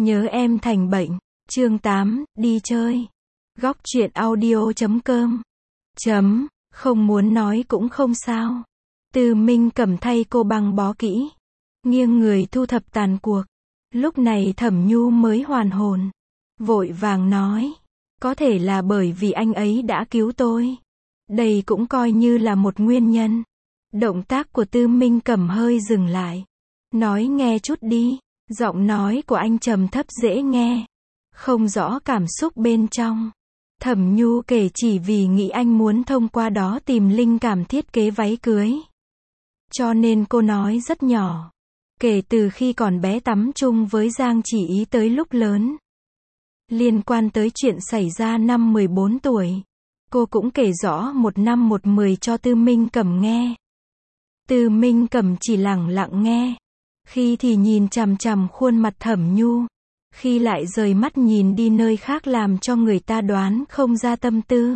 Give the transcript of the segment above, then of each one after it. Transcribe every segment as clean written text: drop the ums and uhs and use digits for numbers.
Nhớ em thành bệnh. Chương 8, đi chơi. Góc truyện audio.com. Không muốn nói cũng không sao. Tư Minh Cẩm thay cô băng bó kỹ, nghiêng người thu thập tàn cuộc. Lúc này Thẩm Nhu mới hoàn hồn, vội vàng nói, có thể là bởi vì anh ấy đã cứu tôi. Đây cũng coi như là một nguyên nhân. Động tác của Tư Minh Cẩm hơi dừng lại. Nói nghe chút đi. Giọng nói của anh trầm thấp dễ nghe, không rõ cảm xúc bên trong. Thẩm Nhu kể chỉ vì nghĩ anh muốn thông qua đó tìm linh cảm thiết kế váy cưới. Cho nên cô nói rất nhỏ. Kể từ khi còn bé tắm chung với Giang Chỉ Ý tới lúc lớn. Liên quan tới chuyện xảy ra năm 14 tuổi. Cô cũng kể rõ một năm một mười cho Tư Minh Cẩm nghe. Tư Minh Cẩm chỉ lặng lặng nghe. Khi thì nhìn chằm chằm khuôn mặt Thẩm Nhu, khi lại rời mắt nhìn đi nơi khác làm cho người ta đoán không ra tâm tư.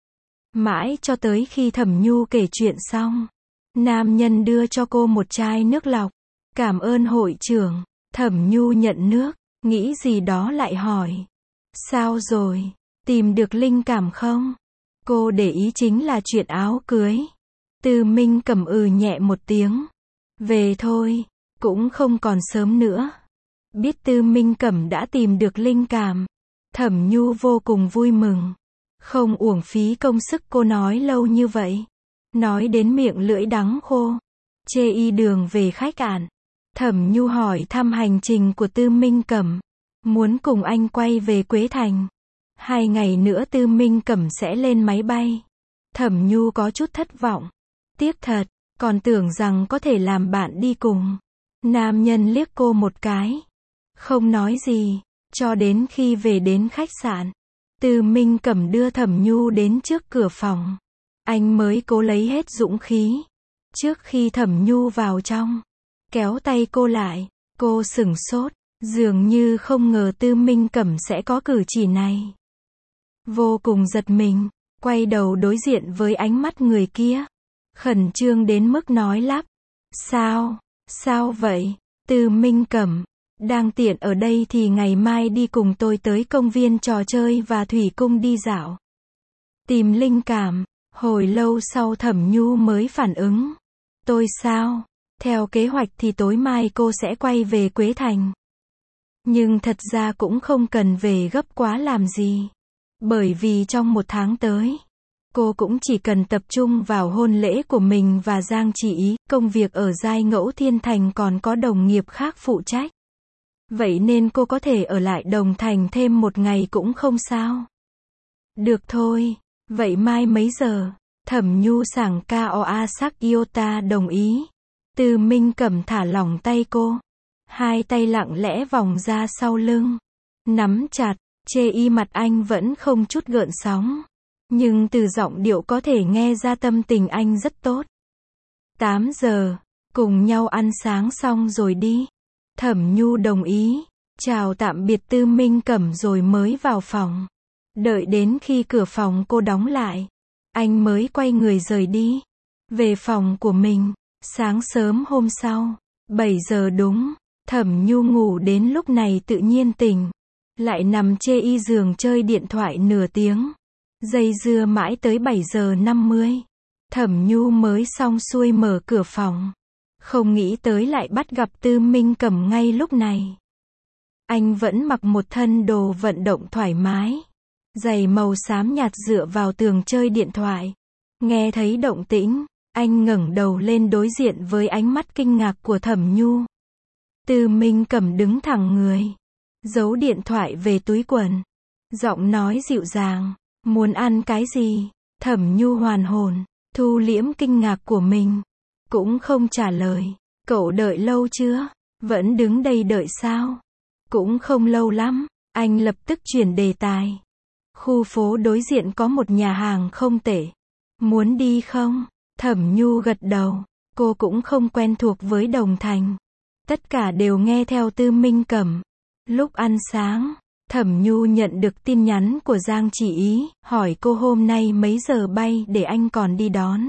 Mãi cho tới khi Thẩm Nhu kể chuyện xong, nam nhân đưa cho cô một chai nước lọc. Cảm ơn hội trưởng. Thẩm Nhu nhận nước, nghĩ gì đó lại hỏi. Sao rồi? Tìm được linh cảm không? Cô để ý chính là chuyện áo cưới. Tư Minh Cẩm nhẹ một tiếng. Về thôi. Cũng không còn sớm nữa. Biết Tư Minh Cẩm đã tìm được linh cảm, Thẩm Nhu vô cùng vui mừng. Không uổng phí công sức cô nói lâu như vậy. Nói đến miệng lưỡi đắng khô. Chê y đường về khách sạn. Thẩm Nhu hỏi thăm hành trình của Tư Minh Cẩm. Muốn cùng anh quay về Quế Thành. 2 ngày nữa Tư Minh Cẩm sẽ lên máy bay. Thẩm Nhu có chút thất vọng. Tiếc thật, còn tưởng rằng có thể làm bạn đi cùng. Nam nhân liếc cô một cái. Không nói gì. Cho đến khi về đến khách sạn, Tư Minh Cẩm đưa Thẩm Nhu đến trước cửa phòng. Anh mới cố lấy hết dũng khí. Trước khi Thẩm Nhu vào trong, kéo tay cô lại. Cô sửng sốt. Dường như không ngờ Tư Minh Cẩm sẽ có cử chỉ này. Vô cùng giật mình. Quay đầu đối diện với ánh mắt người kia. Khẩn trương đến mức nói lắp. Sao vậy? Tư Minh Cẩm, đang tiện ở đây thì ngày mai đi cùng tôi tới công viên trò chơi và thủy cung đi dạo. Tìm linh cảm. Hồi lâu sau Thẩm Nhu mới phản ứng. Tôi sao? Theo kế hoạch thì tối mai cô sẽ quay về Quế Thành. Nhưng thật ra cũng không cần về gấp quá làm gì. Bởi vì trong 1 tháng tới, cô cũng chỉ cần tập trung vào hôn lễ của mình và Giang Chỉ Ý, công việc ở Giai Ngẫu Thiên Thành còn có đồng nghiệp khác phụ trách. Vậy nên cô có thể ở lại Đồng Thành thêm 1 ngày cũng không sao. Được thôi, vậy mai mấy giờ? Thẩm Nhu sảng Koa sắc Iota đồng ý. Tư Minh Cẩm thả lỏng tay cô. 2 tay lặng lẽ vòng ra sau lưng. Nắm chặt, chê y mặt anh vẫn không chút gợn sóng. Nhưng từ giọng điệu có thể nghe ra tâm tình anh rất tốt. 8 giờ, cùng nhau ăn sáng xong rồi đi. Thẩm Nhu đồng ý, chào tạm biệt Tư Minh Cẩm rồi mới vào phòng. Đợi đến khi cửa phòng cô đóng lại, anh mới quay người rời đi. Về phòng của mình, sáng sớm hôm sau, 7 giờ đúng, Thẩm Nhu ngủ đến lúc này tự nhiên tỉnh. Lại nằm chê y giường chơi điện thoại nửa tiếng. Dây dưa mãi tới 7 giờ 50. Thẩm Nhu mới xong xuôi mở cửa phòng. Không nghĩ tới lại bắt gặp Tư Minh Cẩm ngay lúc này. Anh vẫn mặc một thân đồ vận động thoải mái. Giày màu xám nhạt dựa vào tường chơi điện thoại. Nghe thấy động tĩnh, anh ngẩng đầu lên đối diện với ánh mắt kinh ngạc của Thẩm Nhu. Tư Minh Cẩm đứng thẳng người, giấu điện thoại về túi quần. Giọng nói dịu dàng. Muốn ăn cái gì? Thẩm Nhu hoàn hồn, thu liễm kinh ngạc của mình. Cũng không trả lời. Cậu đợi lâu chưa? Vẫn đứng đây đợi sao? Cũng không lâu lắm. Anh lập tức chuyển đề tài. Khu phố đối diện có một nhà hàng không tệ. Muốn đi không? Thẩm Nhu gật đầu. Cô cũng không quen thuộc với Đồng Thành. Tất cả đều nghe theo Tư Minh Cẩm. Lúc ăn sáng, Thẩm Nhu nhận được tin nhắn của Giang Chỉ Ý, hỏi cô hôm nay mấy giờ bay để anh còn đi đón.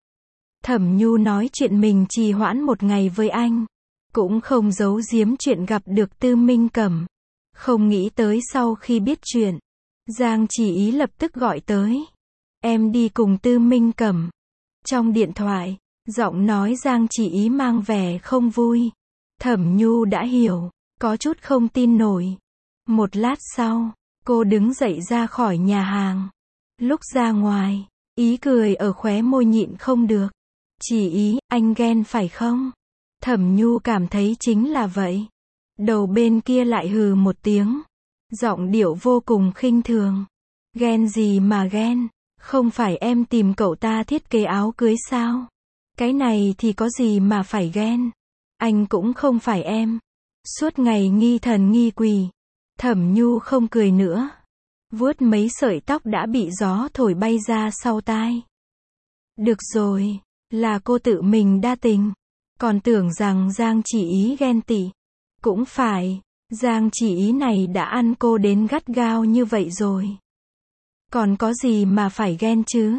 Thẩm Nhu nói chuyện mình trì hoãn 1 ngày với anh. Cũng không giấu giếm chuyện gặp được Tư Minh Cẩm. Không nghĩ tới sau khi biết chuyện, Giang Chỉ Ý lập tức gọi tới. Em đi cùng Tư Minh Cẩm. Trong điện thoại, giọng nói Giang Chỉ Ý mang vẻ không vui. Thẩm Nhu đã hiểu, có chút không tin nổi. Một lát sau, cô đứng dậy ra khỏi nhà hàng. Lúc ra ngoài, ý cười ở khóe môi nhịn không được. Chỉ Ý, anh ghen phải không? Thẩm Nhu cảm thấy chính là vậy. Đầu bên kia lại hừ một tiếng. Giọng điệu vô cùng khinh thường. Ghen gì mà ghen? Không phải em tìm cậu ta thiết kế áo cưới sao? Cái này thì có gì mà phải ghen? Anh cũng không phải em. Suốt ngày nghi thần nghi quỷ. Thẩm Nhu không cười nữa. Vuốt mấy sợi tóc đã bị gió thổi bay ra sau tai. Được rồi, là cô tự mình đa tình. Còn tưởng rằng Giang Chỉ Ý ghen tị. Cũng phải, Giang Chỉ Ý này đã ăn cô đến gắt gao như vậy rồi. Còn có gì mà phải ghen chứ?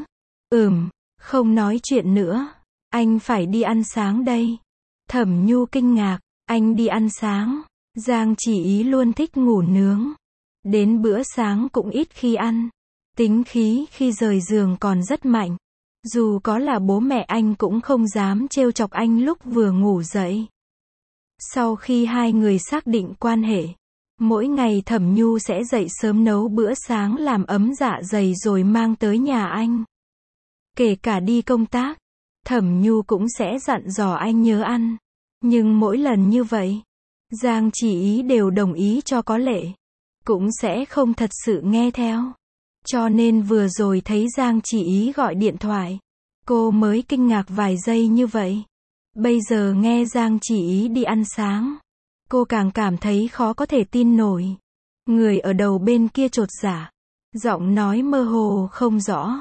Không nói chuyện nữa. Anh phải đi ăn sáng đây. Thẩm Nhu kinh ngạc, anh đi ăn sáng. Giang Chỉ Ý luôn thích ngủ nướng. Đến bữa sáng cũng ít khi ăn. Tính khí khi rời giường còn rất mạnh. Dù có là bố mẹ anh cũng không dám trêu chọc anh lúc vừa ngủ dậy. Sau khi hai người xác định quan hệ, mỗi ngày Thẩm Nhu sẽ dậy sớm nấu bữa sáng làm ấm dạ dày rồi mang tới nhà anh. Kể cả đi công tác, Thẩm Nhu cũng sẽ dặn dò anh nhớ ăn. Nhưng mỗi lần như vậy, Giang Chỉ Ý đều đồng ý cho có lệ. Cũng sẽ không thật sự nghe theo. Cho nên vừa rồi thấy Giang Chỉ Ý gọi điện thoại, cô mới kinh ngạc vài giây như vậy. Bây giờ nghe Giang Chỉ Ý đi ăn sáng, cô càng cảm thấy khó có thể tin nổi. Người ở đầu bên kia chột dạ, giọng nói mơ hồ không rõ.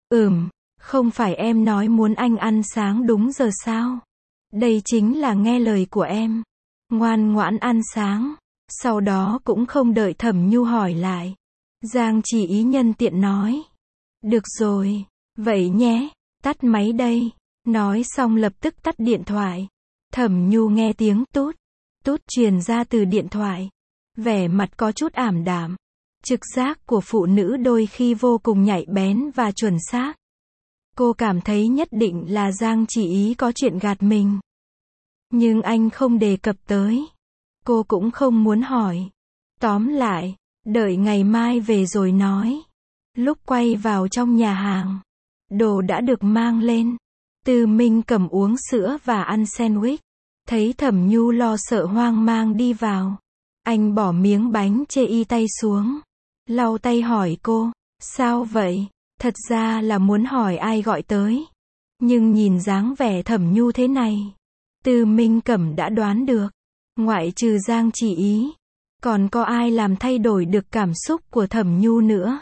Không phải em nói muốn anh ăn sáng đúng giờ sao? Đây chính là nghe lời của em. Ngoan ngoãn ăn sáng. Sau đó cũng không đợi Thẩm Nhu hỏi lại. Giang Chỉ Ý nhân tiện nói. Được rồi, vậy nhé, tắt máy đây. Nói xong lập tức tắt điện thoại. Thẩm Nhu nghe tiếng tút, tút truyền ra từ điện thoại. Vẻ mặt có chút ảm đạm. Trực giác của phụ nữ đôi khi vô cùng nhạy bén và chuẩn xác. Cô cảm thấy nhất định là Giang Chỉ Ý có chuyện gạt mình. Nhưng anh không đề cập tới. Cô cũng không muốn hỏi. Tóm lại, đợi ngày mai về rồi nói. Lúc quay vào trong nhà hàng, đồ đã được mang lên. Tư Minh Cẩm uống sữa và ăn sandwich. Thấy Thẩm Nhu lo sợ hoang mang đi vào. Anh bỏ miếng bánh chê y tay xuống. Lau tay hỏi cô, sao vậy? Thật ra là muốn hỏi ai gọi tới. Nhưng nhìn dáng vẻ Thẩm Nhu thế này, Tư Minh Cẩm đã đoán được. Ngoại trừ Giang Chỉ Ý, còn có ai làm thay đổi được cảm xúc của Thẩm Nhu nữa?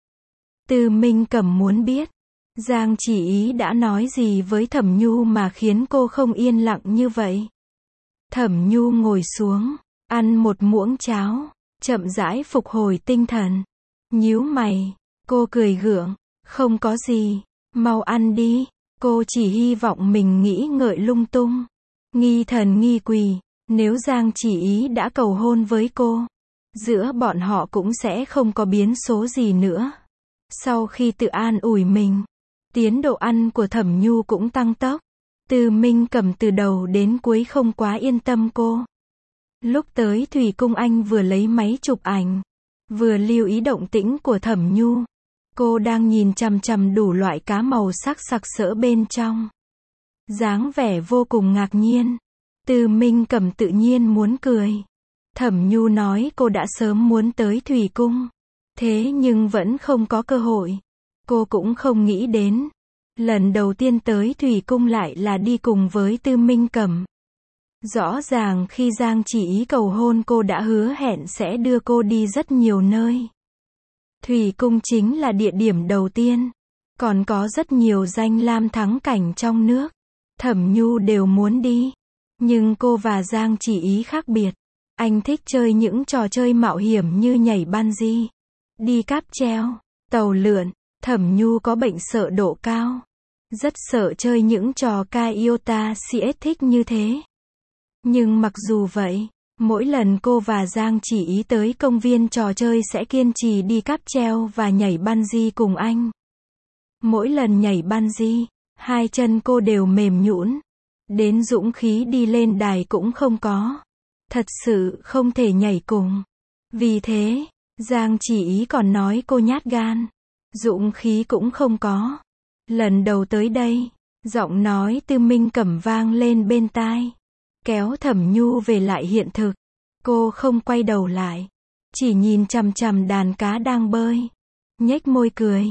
Tư Minh Cẩm muốn biết, Giang Chỉ Ý đã nói gì với Thẩm Nhu mà khiến cô không yên lặng như vậy? Thẩm Nhu ngồi xuống, ăn một muỗng cháo, chậm rãi phục hồi tinh thần. Nhíu mày, cô cười gượng, không có gì, mau ăn đi. Cô chỉ hy vọng mình nghĩ ngợi lung tung, nghi thần nghi quỷ. Nếu Giang Chỉ Ý đã cầu hôn với cô, giữa bọn họ cũng sẽ không có biến số gì nữa. Sau khi tự an ủi mình, tiến độ ăn của Thẩm Nhu cũng tăng tốc. Tư Minh Cẩm từ đầu đến cuối không quá yên tâm cô. Lúc tới Thủy Cung anh vừa lấy máy chụp ảnh, vừa lưu ý động tĩnh của Thẩm Nhu. Cô đang nhìn chằm chằm đủ loại cá màu sắc sặc sỡ bên trong. Dáng vẻ vô cùng ngạc nhiên. Tư Minh Cẩm tự nhiên muốn cười. Thẩm Nhu nói cô đã sớm muốn tới Thủy Cung. Thế nhưng vẫn không có cơ hội. Cô cũng không nghĩ đến. Lần đầu tiên tới Thủy Cung lại là đi cùng với Tư Minh Cẩm. Rõ ràng khi Giang Chỉ Ý cầu hôn cô đã hứa hẹn sẽ đưa cô đi rất nhiều nơi. Thủy Cung chính là địa điểm đầu tiên. Còn có rất nhiều danh lam thắng cảnh trong nước. Thẩm Nhu đều muốn đi. Nhưng cô và Giang Chỉ Ý khác biệt. Anh thích chơi những trò chơi mạo hiểm như nhảy bungee, đi cáp treo, tàu lượn. Thẩm Nhu có bệnh sợ độ cao. Rất sợ chơi những trò Kaiota CS thích như thế. Nhưng mặc dù vậy, Mỗi lần cô và Giang Chỉ Ý tới công viên trò chơi sẽ kiên trì đi cáp treo và nhảy bungee cùng anh. Mỗi lần nhảy bungee, hai chân cô đều mềm nhũn, đến dũng khí đi lên đài cũng không có. Thật sự không thể nhảy cùng. Vì thế, Giang Chỉ Ý còn nói cô nhát gan. Dũng khí cũng không có. Lần đầu tới đây, giọng nói Tư Minh Cẩm vang lên bên tai, kéo Thẩm Nhu về lại hiện thực. Cô không quay đầu lại, chỉ nhìn chằm chằm đàn cá đang bơi, nhếch môi cười.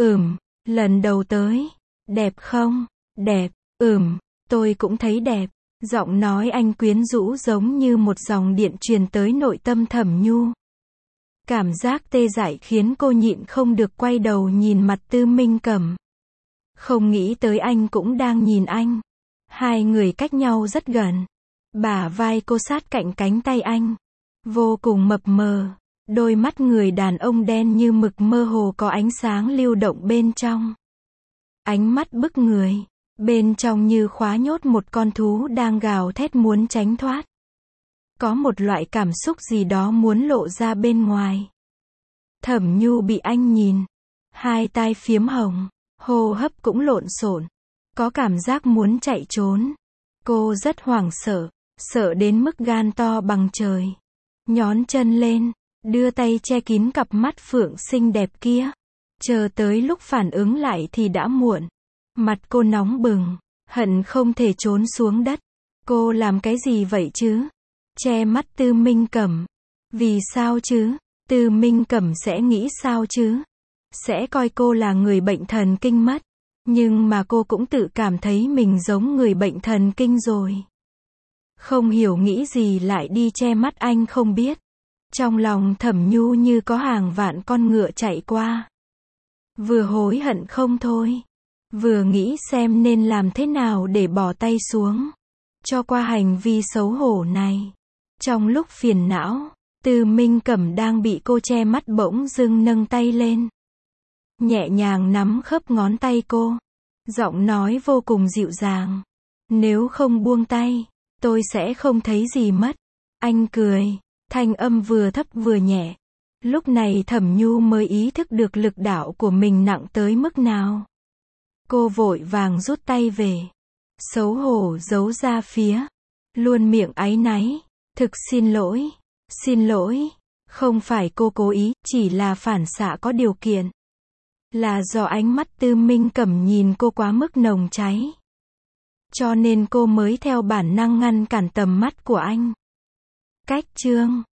Lần đầu tới, đẹp không? Đẹp. Tôi cũng thấy đẹp. Giọng nói anh quyến rũ giống như một dòng điện truyền tới nội tâm Thẩm Nhu. Cảm giác tê dại khiến cô nhịn không được quay đầu nhìn mặt Tư Minh Cẩm. Không nghĩ tới anh cũng đang nhìn anh. Hai người cách nhau rất gần. Bả vai cô sát cạnh cánh tay anh. Vô cùng mập mờ. Đôi mắt người đàn ông đen như mực mơ hồ có ánh sáng lưu động bên trong. Ánh mắt bức người. Bên trong như khóa nhốt một con thú đang gào thét muốn tránh thoát. Có một loại cảm xúc gì đó muốn lộ ra bên ngoài. Thẩm Nhu bị anh nhìn. Hai tai phiếm hồng. Hô hấp cũng lộn xộn. Có cảm giác muốn chạy trốn. Cô rất hoảng sợ. Sợ đến mức gan to bằng trời. Nhón chân lên. Đưa tay che kín cặp mắt phượng xinh đẹp kia. Chờ tới lúc phản ứng lại thì đã muộn. Mặt cô nóng bừng. Hận không thể trốn xuống đất. Cô làm cái gì vậy chứ? Che mắt Tư Minh Cẩm. Vì sao chứ? Tư Minh Cẩm sẽ nghĩ sao chứ? Sẽ coi cô là người bệnh thần kinh mất. Nhưng mà cô cũng tự cảm thấy mình giống người bệnh thần kinh rồi. Không hiểu nghĩ gì lại đi che mắt anh không biết. Trong lòng Thẩm Nhu như có hàng vạn con ngựa chạy qua. Vừa hối hận không thôi. Vừa nghĩ xem nên làm thế nào để bỏ tay xuống. Cho qua hành vi xấu hổ này. Trong lúc phiền não, Tư Minh Cẩm đang bị cô che mắt bỗng dưng nâng tay lên. Nhẹ nhàng nắm khớp ngón tay cô. Giọng nói vô cùng dịu dàng. Nếu không buông tay, tôi sẽ không thấy gì mất. Anh cười. Thanh âm vừa thấp vừa nhẹ. Lúc này Thẩm Nhu mới ý thức được lực đạo của mình nặng tới mức nào. Cô vội vàng rút tay về. Xấu hổ giấu ra phía. Luôn miệng áy náy. Thực xin lỗi. Xin lỗi. Không phải cô cố ý, chỉ là phản xạ có điều kiện. Là do ánh mắt Tư Minh Cẩm nhìn cô quá mức nồng cháy. Cho nên cô mới theo bản năng ngăn cản tầm mắt của anh. Cách chương